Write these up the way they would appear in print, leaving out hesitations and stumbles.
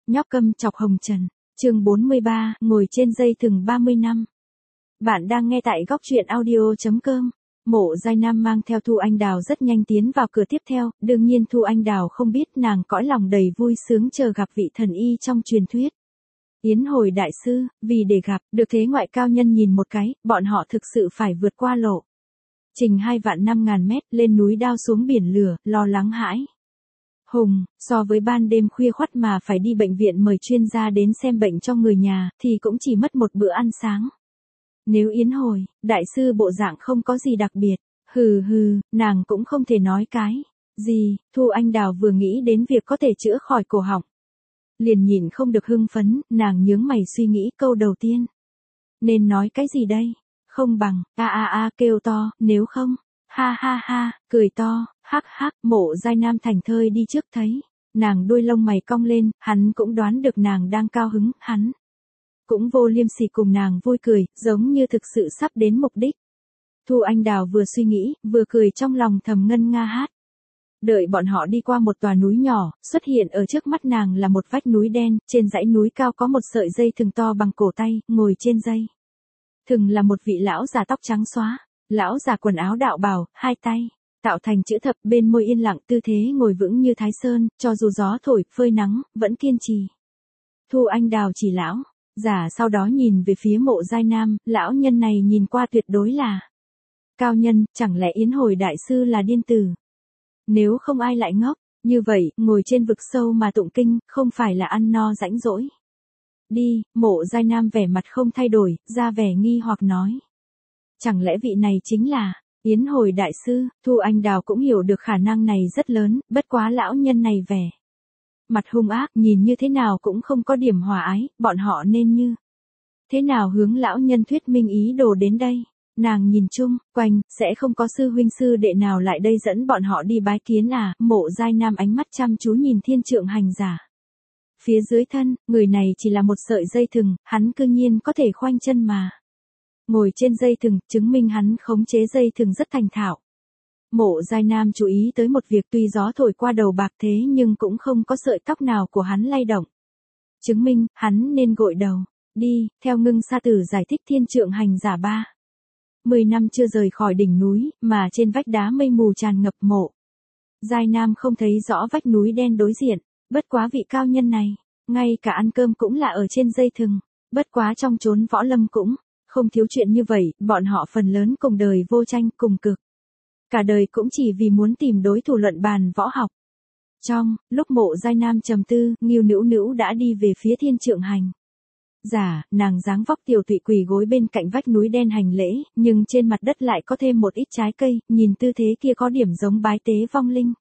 nhóc câm chọc hồng trần. Chương 43, ngồi trên dây thừng 30 năm. Bạn đang nghe tại góc truyện audio.com. Mộ Giai Nam mang theo Thu Anh Đào rất nhanh tiến vào cửa tiếp theo, đương nhiên Thu Anh Đào không biết nàng cõi lòng đầy vui sướng chờ gặp vị thần y trong truyền thuyết. Yến Hồi đại sư, vì để gặp được thế ngoại cao nhân nhìn một cái, bọn họ thực sự phải vượt qua lộ trình 2.500.000 mét lên núi đao xuống biển lửa, lo lắng hãi hùng, so với ban đêm khuya khoắt mà phải đi bệnh viện mời chuyên gia đến xem bệnh cho người nhà, thì cũng chỉ mất một bữa ăn sáng. Nếu Yến Hồi, đại sư bộ dạng không có gì đặc biệt, nàng cũng không thể nói cái gì. Thu Anh Đào vừa nghĩ đến việc có thể chữa khỏi cổ họng, liền nhịn không được hưng phấn, nàng nhướng mày suy nghĩ câu đầu tiên. Nên nói cái gì đây? Không bằng, kêu to, nếu không, ha, cười to, hắc, Mộ Giai Nam thành thơi đi trước thấy, nàng đuôi lông mày cong lên, hắn cũng đoán được nàng đang cao hứng, hắn cũng vô liêm sỉ cùng nàng vui cười, giống như thực sự sắp đến mục đích. Thu Anh Đào vừa suy nghĩ, vừa cười trong lòng thầm ngân nga hát. Đợi bọn họ đi qua một tòa núi nhỏ, xuất hiện ở trước mắt nàng là một vách núi đen, trên dãy núi cao có một sợi dây thừng to bằng cổ tay, ngồi trên dây thừng là một vị lão già tóc trắng xóa, lão già quần áo đạo bào, hai tay tạo thành chữ thập, bên môi yên lặng, tư thế ngồi vững như Thái Sơn, cho dù gió thổi, phơi nắng, vẫn kiên trì. Thu Anh Đào chỉ lão già sau đó nhìn về phía Mộ Giai Nam, lão nhân này nhìn qua tuyệt đối là cao nhân, chẳng lẽ Yến Hồi đại sư là điên tử? Nếu không ai lại ngốc, như vậy, ngồi trên vực sâu mà tụng kinh, không phải là ăn no rãnh rỗi. Đi, Mộ Giai Nam vẻ mặt không thay đổi, ra vẻ nghi hoặc nói. Chẳng lẽ vị này chính là Yến Hồi đại sư? Thu Anh Đào cũng hiểu được khả năng này rất lớn, bất quá lão nhân này vẻ mặt hung ác, nhìn như thế nào cũng không có điểm hòa ái, bọn họ nên như thế nào hướng lão nhân thuyết minh ý đồ đến đây? Nàng nhìn chung quanh, sẽ không có sư huynh sư đệ nào lại đây dẫn bọn họ đi bái kiến à? Mộ Giai Nam ánh mắt chăm chú nhìn Thiên Trượng Hành Giả. Phía dưới thân, người này chỉ là một sợi dây thừng, hắn cư nhiên có thể khoanh chân mà ngồi trên dây thừng, chứng minh hắn khống chế dây thừng rất thành thạo. Mộ Giai Nam chú ý tới một việc, tuy gió thổi qua đầu bạc thế nhưng cũng không có sợi tóc nào của hắn lay động. Chứng minh, hắn nên gội đầu. Đi, theo Ngưng Sa Tử giải thích Thiên Trượng Hành Giả 10 năm chưa rời khỏi đỉnh núi, mà trên vách đá mây mù tràn ngập. Mộ Giai Nam không thấy rõ vách núi đen đối diện, bất quá vị cao nhân này, ngay cả ăn cơm cũng là ở trên dây thừng, bất quá trong chốn võ lâm cũng không thiếu chuyện như vậy, bọn họ phần lớn cùng đời vô tranh cùng cực. Cả đời cũng chỉ vì muốn tìm đối thủ luận bàn võ học. Trong lúc Mộ Giai Nam trầm tư, Ngưu Nữu Nữu đã đi về phía Thiên Trượng Hành Giả, nàng dáng vóc tiểu tụy quỳ gối bên cạnh vách núi đen hành lễ, nhưng trên mặt đất lại có thêm một ít trái cây, nhìn tư thế kia có điểm giống bái tế vong linh.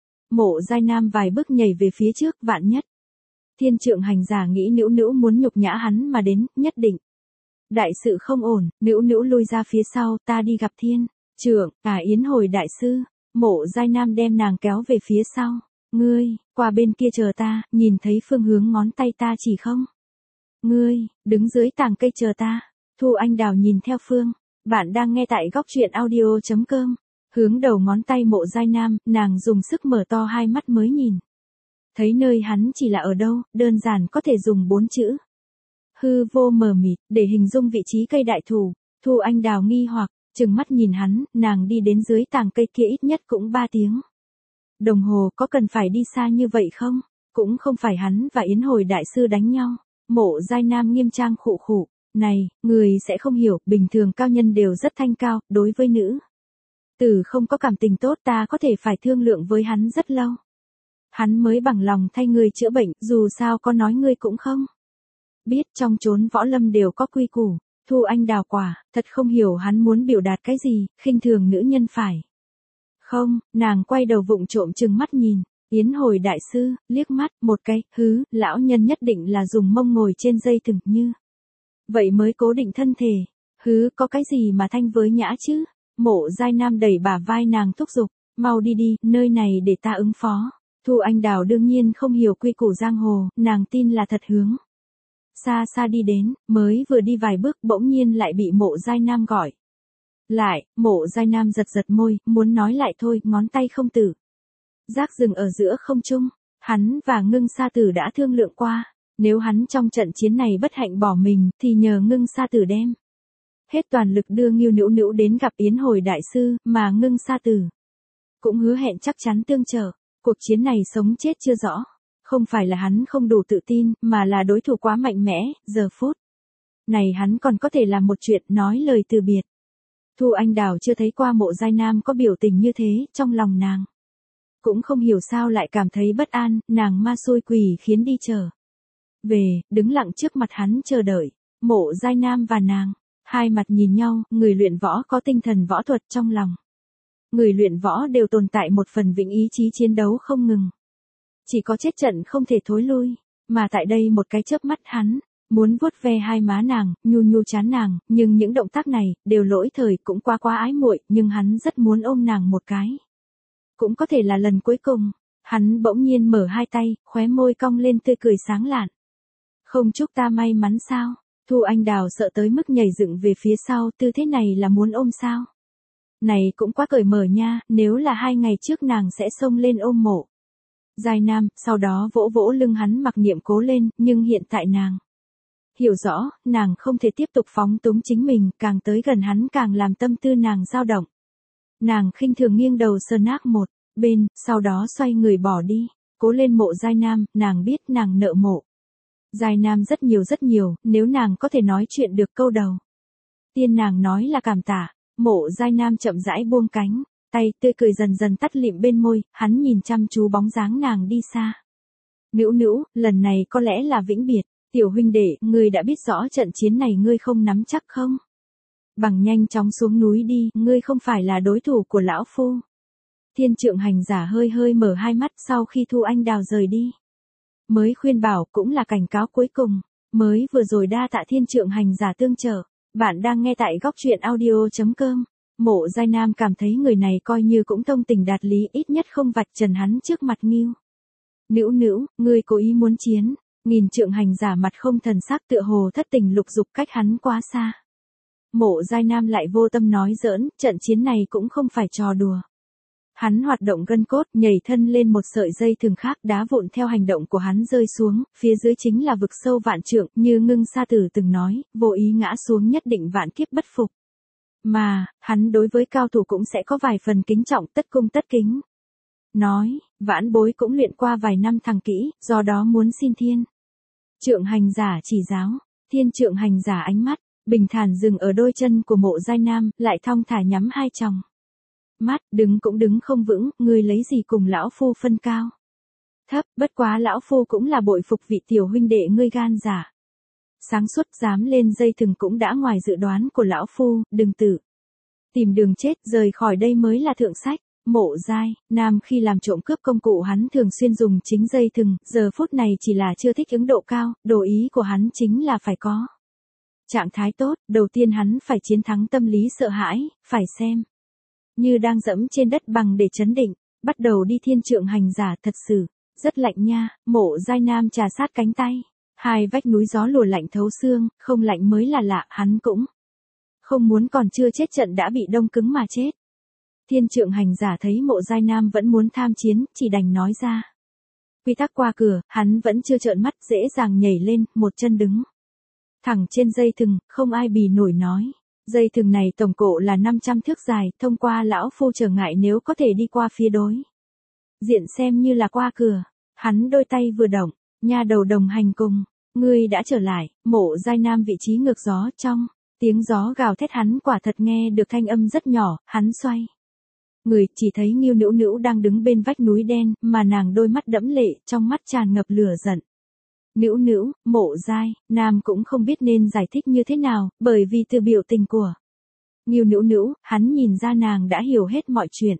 Mộ Giai Nam vài bước nhảy về phía trước, vạn nhất Thiên Trượng Hành Giả nghĩ Nữu Nữu muốn nhục nhã hắn mà đến, nhất định đại sự không ổn. Nữu Nữu lui ra phía sau, ta đi gặp Thiên Trượng, Yến Hồi đại sư. Mộ Giai Nam đem nàng kéo về phía sau. Ngươi, qua bên kia chờ ta, nhìn thấy phương hướng ngón tay ta chỉ không? Ngươi, đứng dưới tàng cây chờ ta. Thu Anh Đào nhìn theo phương. Bạn đang nghe tại góc truyện audio.com. Hướng đầu ngón tay Mộ Giai Nam, nàng dùng sức mở to hai mắt mới nhìn thấy nơi hắn chỉ là ở đâu, đơn giản có thể dùng 4 chữ. Hư vô mờ mịt, để hình dung vị trí cây đại thụ. Thu Anh Đào nghi hoặc, trừng mắt nhìn hắn, nàng đi đến dưới tàng cây kia ít nhất cũng 3 tiếng. Đồng hồ có cần phải đi xa như vậy không? Cũng không phải hắn và Yến Hồi đại sư đánh nhau. Mộ Giai Nam nghiêm trang khụ khụ, này, người sẽ không hiểu, bình thường cao nhân đều rất thanh cao, đối với nữ tử không có cảm tình tốt, ta có thể phải thương lượng với hắn rất lâu. Hắn mới bằng lòng thay người chữa bệnh, dù sao có nói ngươi cũng không biết, trong chốn võ lâm đều có quy củ. Thu Anh Đào quả thật không hiểu hắn muốn biểu đạt cái gì, khinh thường nữ nhân phải không? Nàng quay đầu vụng trộm trừng mắt nhìn Yến Hồi đại sư, liếc mắt một cái, lão nhân nhất định là dùng mông ngồi trên dây thừng như vậy mới cố định thân thể. Có cái gì mà thanh với nhã chứ? Mộ Giai Nam đẩy bả vai nàng thúc giục, mau đi đi, nơi này để ta ứng phó. Thu Anh Đào đương nhiên không hiểu quy củ giang hồ, nàng tin là thật hướng xa xa đi đến, mới vừa đi vài bước bỗng nhiên lại bị Mộ Giai Nam gọi lại. Mộ Giai Nam giật giật môi, muốn nói lại thôi, ngón tay không tử giác dừng ở giữa không trung. Hắn và Ngưng Sa Tử đã thương lượng qua, Nếu hắn trong trận chiến này bất hạnh bỏ mình thì nhờ Ngưng Sa Tử đem hết toàn lực đưa Ngưu Nữu Nữu đến gặp Yến Hồi đại sư, mà Ngưng Sa Tử cũng hứa hẹn chắc chắn tương trợ. Cuộc chiến này sống chết chưa rõ, không phải là hắn không đủ tự tin, mà là đối thủ quá mạnh mẽ. Giờ phút này hắn còn có thể làm một chuyện, nói lời từ biệt. Thu Anh Đào chưa thấy qua Mộ Giai Nam có biểu tình như thế, trong lòng nàng cũng không hiểu sao lại cảm thấy bất an, nàng ma xui quỷ khiến đi trở về, đứng lặng trước mặt hắn chờ đợi. Mộ Giai Nam và nàng, hai mặt nhìn nhau, người luyện võ có tinh thần võ thuật trong lòng. Người luyện võ đều tồn tại một phần vĩnh ý chí chiến đấu không ngừng. Chỉ có chết trận không thể thối lui, mà tại đây một cái chớp mắt hắn muốn vuốt ve hai má nàng, nhu nhu trán nàng, nhưng những động tác này đều lỗi thời, cũng quá ái muội, nhưng hắn rất muốn ôm nàng một cái. Cũng có thể là lần cuối cùng. Hắn bỗng nhiên mở hai tay, khóe môi cong lên tươi cười sáng lạn. Không chúc ta may mắn sao? Thu Anh Đào sợ tới mức nhảy dựng về phía sau, tư thế này là muốn ôm sao? Này cũng quá cởi mở nha, nếu là 2 ngày trước nàng sẽ xông lên ôm Mộ Giai Nam, sau đó vỗ vỗ lưng hắn mặc niệm cố lên, nhưng hiện tại nàng hiểu rõ, nàng không thể tiếp tục phóng túng chính mình, càng tới gần hắn càng làm tâm tư nàng dao động. Nàng khinh thường nghiêng đầu sờ nát một bên, sau đó xoay người bỏ đi. Cố lên Mộ Giai Nam, nàng biết nàng nợ Mộ Giai Nam rất nhiều, nếu nàng có thể nói chuyện được câu đầu tiên nàng nói là cảm tạ. Mộ Giai Nam chậm rãi buông cánh tay, tươi cười dần dần tắt lịm bên môi, hắn nhìn chăm chú bóng dáng nàng đi xa. Nữu Nữu, lần này có lẽ là vĩnh biệt. Tiểu huynh đệ, ngươi đã biết rõ trận chiến này ngươi không nắm chắc không? Bằng nhanh chóng xuống núi đi, ngươi không phải là đối thủ của lão phu. Thiên Trượng Hành Giả hơi mở hai mắt sau khi Thu Anh Đào rời đi. Mới khuyên bảo, cũng là cảnh cáo cuối cùng. Mới vừa rồi đa tạ Thiên Trượng Hành Giả tương trợ. Bạn đang nghe tại góc truyện audio.com. Mộ Giai Nam cảm thấy người này coi như cũng thông tình đạt lý, ít nhất không vạch trần hắn trước mặt Ngưu Nữu Nữu, ngươi cố ý muốn chiến. Nghìn Trượng Hành Giả mặt không thần sắc, tựa hồ thất tình lục dục, cách hắn quá xa. Mộ Giai Nam lại vô tâm nói giỡn, trận chiến này cũng không phải trò đùa. Hắn hoạt động gân cốt, nhảy thân lên một sợi dây thừng khác, đá vụn theo hành động của hắn rơi xuống, phía dưới chính là vực sâu vạn trượng, như Ngưng Sa Tử từng nói, vô ý ngã xuống nhất định vạn kiếp bất phục. Mà, hắn đối với cao thủ cũng sẽ có vài phần kính trọng, tất cung tất kính. Nói, vãn bối cũng luyện qua vài năm thằng kỹ, do đó muốn xin Thiên Trượng Hành Giả chỉ giáo. Thiên Trượng Hành Giả ánh mắt bình thản dừng ở đôi chân của Mộ Giai Nam, lại thong thả nhắm hai tròng mắt, đứng cũng đứng không vững, ngươi lấy gì cùng lão phu phân cao thấp, bất quá lão phu cũng là bội phục vị tiểu huynh đệ ngươi gan dạ sáng suốt, dám lên dây thừng cũng đã ngoài dự đoán của lão phu, đừng tự tìm đường chết, rời khỏi đây mới là thượng sách. Mộ Giai Nam khi làm trộm cướp công cụ hắn thường xuyên dùng chính dây thừng, giờ phút này chỉ là chưa thích ứng độ cao, đồ ý của hắn chính là phải có trạng thái tốt, đầu tiên hắn phải chiến thắng tâm lý sợ hãi, phải xem như đang dẫm trên đất bằng để chấn định. Bắt đầu đi. Thiên Trượng Hành Giả thật sự rất lạnh nha. Mộ Giai Nam trà sát cánh tay, hai vách núi gió lùa lạnh thấu xương, không lạnh mới là lạ, hắn cũng không muốn còn chưa chết trận đã bị đông cứng mà chết. Thiên Trượng Hành Giả thấy Mộ Giai Nam vẫn muốn tham chiến, chỉ đành nói ra quy tắc qua cửa, hắn vẫn chưa trợn mắt, dễ dàng nhảy lên, một chân đứng thẳng trên dây thừng, không ai bì nổi nói. Dây thừng này tổng cộng là 500 thước dài, thông qua lão phu trở ngại nếu có thể đi qua phía đối diện xem như là qua cửa. Hắn đôi tay vừa động, nha đầu đồng hành cùng, ngươi đã trở lại. Mộ Giai Nam vị trí ngược gió, trong tiếng gió gào thét hắn quả thật nghe được thanh âm rất nhỏ, hắn xoay người, chỉ thấy Ngưu Nữu Nữu đang đứng bên vách núi đen, mà nàng đôi mắt đẫm lệ, trong mắt tràn ngập lửa giận. Nữu Nữu, Mộ Giai Nam cũng không biết nên giải thích như thế nào, bởi vì từ biểu tình của Ngưu Nữu Nữu, hắn nhìn ra nàng đã hiểu hết mọi chuyện.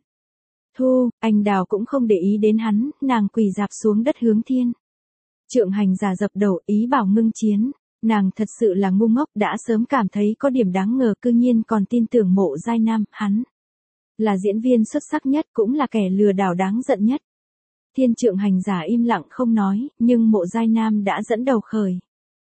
Thu Anh Đào cũng không để ý đến hắn, nàng quỳ rạp xuống đất hướng Thiên Trượng Hành Giả dập đầu, ý bảo ngưng chiến. Nàng thật sự là ngu ngốc, đã sớm cảm thấy có điểm đáng ngờ, cư nhiên còn tin tưởng Mộ Giai Nam, hắn là diễn viên xuất sắc nhất, cũng là kẻ lừa đảo đáng giận nhất. Thiên Trượng Hành Giả im lặng không nói, nhưng Mộ Giai Nam đã dẫn đầu khởi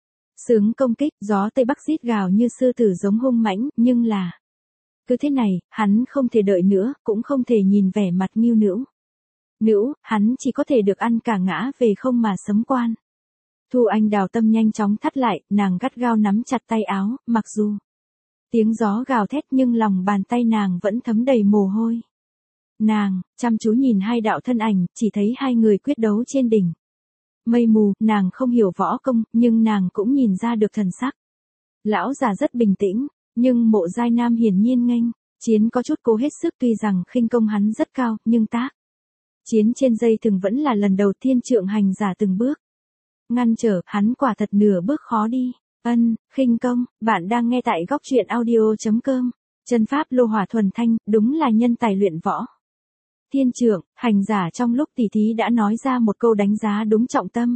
xướng công kích, gió Tây Bắc rít gào như sư tử giống hung mãnh, nhưng là cứ thế này, hắn không thể đợi nữa, cũng không thể nhìn vẻ mặt Ngưu Nữu Nữu, hắn chỉ có thể được ăn cả ngã về không mà sấm quan. Thu Anh Đào tâm nhanh chóng thắt lại, nàng gắt gao nắm chặt tay áo, mặc dù tiếng gió gào thét nhưng lòng bàn tay nàng vẫn thấm đầy mồ hôi. Nàng, chăm chú nhìn hai đạo thân ảnh, chỉ thấy hai người quyết đấu trên đỉnh. Mây mù, nàng không hiểu võ công, nhưng nàng cũng nhìn ra được thần sắc. Lão già rất bình tĩnh, nhưng Mộ Giai Nam hiển nhiên nghênh, chiến có chút cố hết sức tuy rằng khinh công hắn rất cao, nhưng tác chiến trên dây thừng vẫn là lần đầu tiên Trượng Hành Giả từng bước ngăn trở, hắn quả thật nửa bước khó đi. Khinh công, bạn đang nghe tại góc truyện audio.com. Chân pháp lô hỏa thuần thanh, đúng là nhân tài luyện võ. Thiên Trượng Hành Giả trong lúc tỉ thí đã nói ra một câu đánh giá đúng trọng tâm.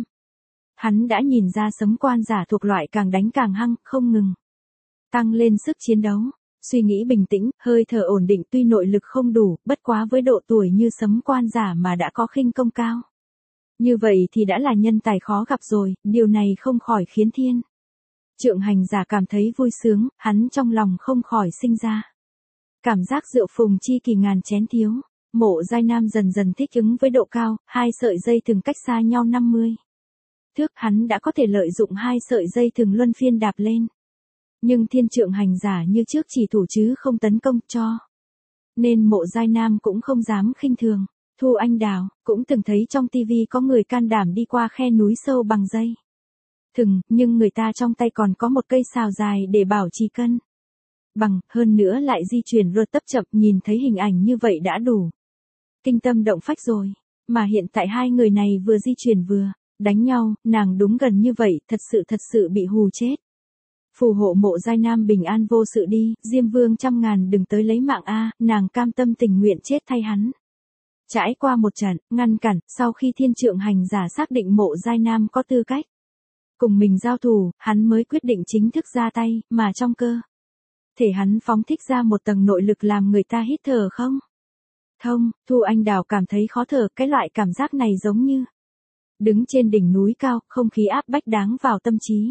Hắn đã nhìn ra Sấm Quan giả thuộc loại càng đánh càng hăng, không ngừng tăng lên sức chiến đấu. Suy nghĩ bình tĩnh, hơi thở ổn định, tuy nội lực không đủ, bất quá với độ tuổi như Sấm Quan giả mà đã có khinh công cao. Như vậy thì đã là nhân tài khó gặp rồi, điều này không khỏi khiến Thiên Trượng Hành Giả cảm thấy vui sướng, hắn trong lòng không khỏi sinh ra cảm giác rượu phùng chi kỳ ngàn chén thiếu. Mộ Giai Nam dần dần thích ứng với độ cao, hai sợi dây thừng cách xa nhau 50 thước, hắn đã có thể lợi dụng hai sợi dây thừng luân phiên đạp lên. Nhưng Thiên Trượng Hành Giả như trước chỉ thủ chứ không tấn công, cho nên Mộ Giai Nam cũng không dám khinh thường. Thu Anh Đào cũng từng thấy trong tivi có người can đảm đi qua khe núi sâu bằng dây thừng, nhưng người ta trong tay còn có một cây sào dài để bảo trì cân bằng, hơn nữa lại di chuyển luật tấp chậm, nhìn thấy hình ảnh như vậy đã đủ kinh tâm động phách rồi. Mà hiện tại hai người này vừa di chuyển vừa đánh nhau, nàng đúng gần như vậy, thật sự bị hù chết. Phù hộ Mộ Giai Nam bình an vô sự đi, Diêm Vương trăm ngàn đừng tới lấy mạng a, nàng cam tâm tình nguyện chết thay hắn. Trải qua một trận ngăn cản, sau khi Thiên Trượng Hành Giả xác định Mộ Giai Nam có tư cách cùng mình giao thủ, hắn mới quyết định chính thức ra tay, mà trong cơ thể hắn phóng thích ra một tầng nội lực làm người ta hít thở không thông. Thu Anh Đào cảm thấy khó thở, cái loại cảm giác này giống như đứng trên đỉnh núi cao, không khí áp bách đáng vào tâm trí.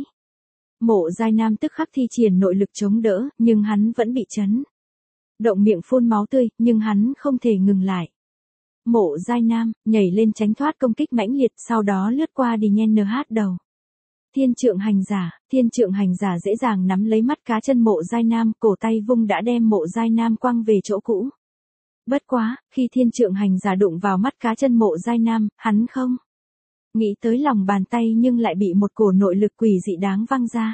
Mộ Giai Nam tức khắc thi triển nội lực chống đỡ, nhưng hắn vẫn bị chấn động miệng phun máu tươi, nhưng hắn không thể ngừng lại. Mộ Giai Nam nhảy lên tránh thoát công kích mãnh liệt, sau đó lướt qua đi nhen NH đầu Thiên Trượng Hành Giả dễ dàng nắm lấy mắt cá chân Mộ Giai Nam, cổ tay vung đã đem Mộ Giai Nam quăng về chỗ cũ. Bất quá, khi Thiên Trượng Hành Giả đụng vào mắt cá chân Mộ Giai Nam, hắn không nghĩ tới lòng bàn tay nhưng lại bị một cổ nội lực quỷ dị đáng văng ra.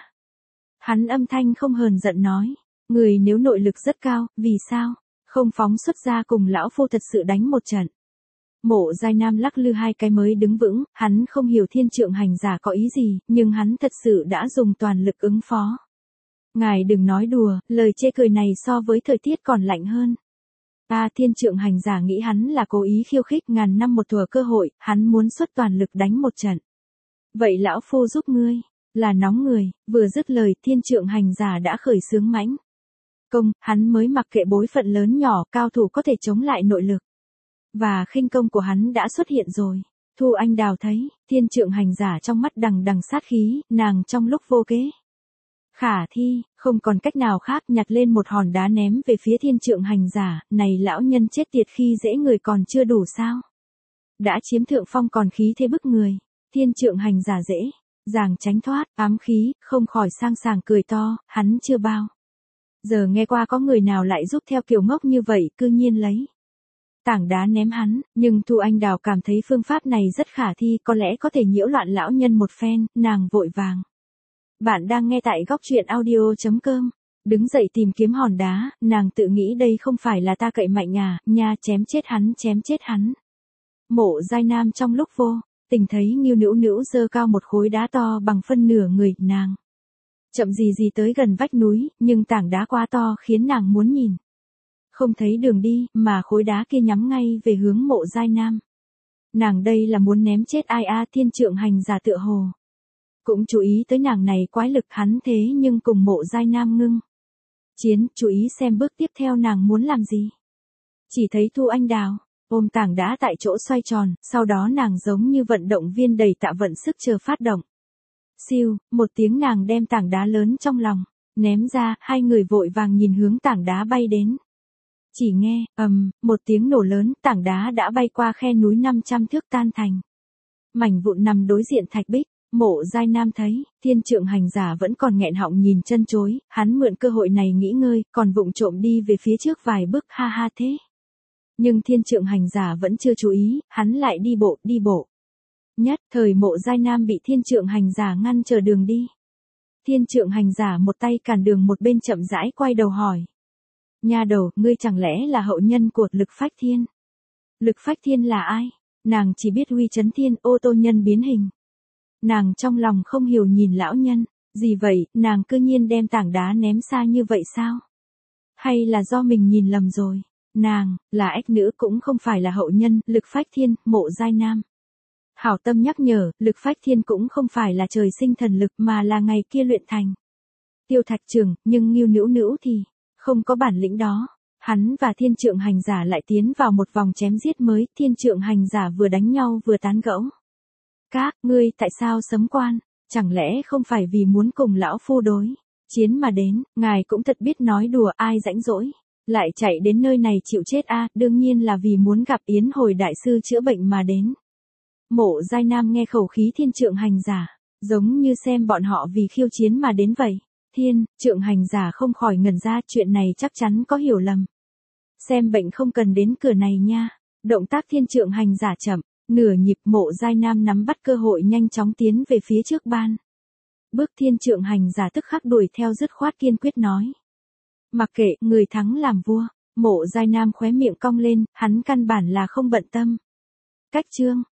Hắn âm thanh không hờn giận nói, người nếu nội lực rất cao, vì sao không phóng xuất ra cùng lão phu thật sự đánh một trận. Mộ Giai Nam lắc lư hai cái mới đứng vững, hắn không hiểu Thiên Trượng Hành Giả có ý gì, nhưng hắn thật sự đã dùng toàn lực ứng phó. Ngài đừng nói đùa, lời chê cười này so với thời tiết còn lạnh hơn. Thiên Trượng Hành Giả nghĩ hắn là cố ý khiêu khích, ngàn năm một thuở cơ hội, hắn muốn xuất toàn lực đánh một trận. Vậy lão phu giúp ngươi, là nóng người, vừa dứt lời Thiên Trượng Hành Giả đã khởi xướng mãnh công, hắn mới mặc kệ bối phận lớn nhỏ, cao thủ có thể chống lại nội lực. Và khinh công của hắn đã xuất hiện rồi. Thu Anh Đào thấy, Thiên Trượng Hành Giả trong mắt đằng đằng sát khí, nàng trong lúc vô kế khả thi, không còn cách nào khác, nhặt lên một hòn đá ném về phía Thiên Trượng Hành Giả, này lão nhân chết tiệt, khi dễ người còn chưa đủ sao? Đã chiếm thượng phong còn khí thế bức người. Thiên Trượng Hành Giả dễ dàng tránh thoát, ám khí, không khỏi sang sảng cười to, hắn chưa bao giờ nghe qua có người nào lại giúp theo kiểu ngốc như vậy, cư nhiên lấy tảng đá ném hắn, nhưng Thu Anh Đào cảm thấy phương pháp này rất khả thi, có lẽ có thể nhiễu loạn lão nhân một phen, nàng vội vàng. Bạn đang nghe tại góc truyện audio.com. Đứng dậy tìm kiếm hòn đá, nàng tự nghĩ đây không phải là ta cậy mạnh à, nha, chém chết hắn. Mộ Giai Nam trong lúc vô tình thấy Ngưu Nữu Nữu giơ cao một khối đá to bằng phân nửa người, nàng chậm gì tới gần vách núi, nhưng tảng đá quá to khiến nàng muốn nhìn không thấy đường đi, mà khối đá kia nhắm ngay về hướng Mộ Giai Nam. Nàng đây là muốn ném chết ai a? Thiên Trượng Hành Giả tựa hồ cũng chú ý tới nàng này quái lực, hắn thế nhưng cùng Mộ Giai Nam ngưng chiến, chú ý xem bước tiếp theo nàng muốn làm gì. Chỉ thấy Thu Anh Đào ôm tảng đá tại chỗ xoay tròn, sau đó nàng giống như vận động viên đầy tạ vận sức chờ phát động. Siêu, một tiếng, nàng đem tảng đá lớn trong lòng ném ra, hai người vội vàng nhìn hướng tảng đá bay đến. Chỉ nghe, một tiếng nổ lớn, tảng đá đã bay qua khe núi 500 thước tan thành mảnh vụn nằm đối diện thạch bích. Mộ Giai Nam thấy, thiên trượng hành giả vẫn còn nghẹn họng nhìn chân chối, hắn mượn cơ hội này nghỉ ngơi, còn vụng trộm đi về phía trước vài bước, ha ha thế. Nhưng thiên trượng hành giả vẫn chưa chú ý, hắn lại đi bộ. Nhất thời Mộ Giai Nam bị thiên trượng hành giả ngăn chờ đường đi. Thiên trượng hành giả một tay cản đường một bên chậm rãi quay đầu hỏi. Nha đầu, ngươi chẳng lẽ là hậu nhân của Lực Phách Thiên? Lực Phách Thiên là ai? Nàng chỉ biết Huy Chấn Thiên, ô tô nhân biến hình. Nàng trong lòng không hiểu nhìn lão nhân, gì vậy, nàng cư nhiên đem tảng đá ném xa như vậy sao? Hay là do mình nhìn lầm rồi? Nàng, là ếch nữ cũng không phải là hậu nhân, Lực Phách Thiên, Mộ Giai Nam. Hảo tâm nhắc nhở, Lực Phách Thiên cũng không phải là trời sinh thần lực mà là ngày kia luyện thành. Tiêu Thạch Trường, nhưng Ngưu Nữu Nữu thì không có bản lĩnh đó. Hắn và thiên trượng hành giả lại tiến vào một vòng chém giết mới, thiên trượng hành giả vừa đánh nhau vừa tán gẫu. Các ngươi tại sao sấm quan, chẳng lẽ không phải vì muốn cùng lão phu đối chiến mà đến, ngài cũng thật biết nói đùa, ai rãnh rỗi, lại chạy đến nơi này chịu chết a, đương nhiên là vì muốn gặp Yến Hồi đại sư chữa bệnh mà đến. Mộ Giai Nam nghe khẩu khí thiên trượng hành giả, giống như xem bọn họ vì khiêu chiến mà đến vậy. Thiên trượng hành giả không khỏi ngẩn ra, chuyện này chắc chắn có hiểu lầm. Xem bệnh không cần đến cửa này nha. Động tác thiên trượng hành giả chậm, nửa nhịp. Mộ Giai Nam nắm bắt cơ hội nhanh chóng tiến về phía trước ban. Bước thiên trượng hành giả tức khắc đuổi theo dứt khoát kiên quyết nói. Mặc kệ, người thắng làm vua. Mộ Giai Nam khóe miệng cong lên, hắn căn bản là không bận tâm. Cách chương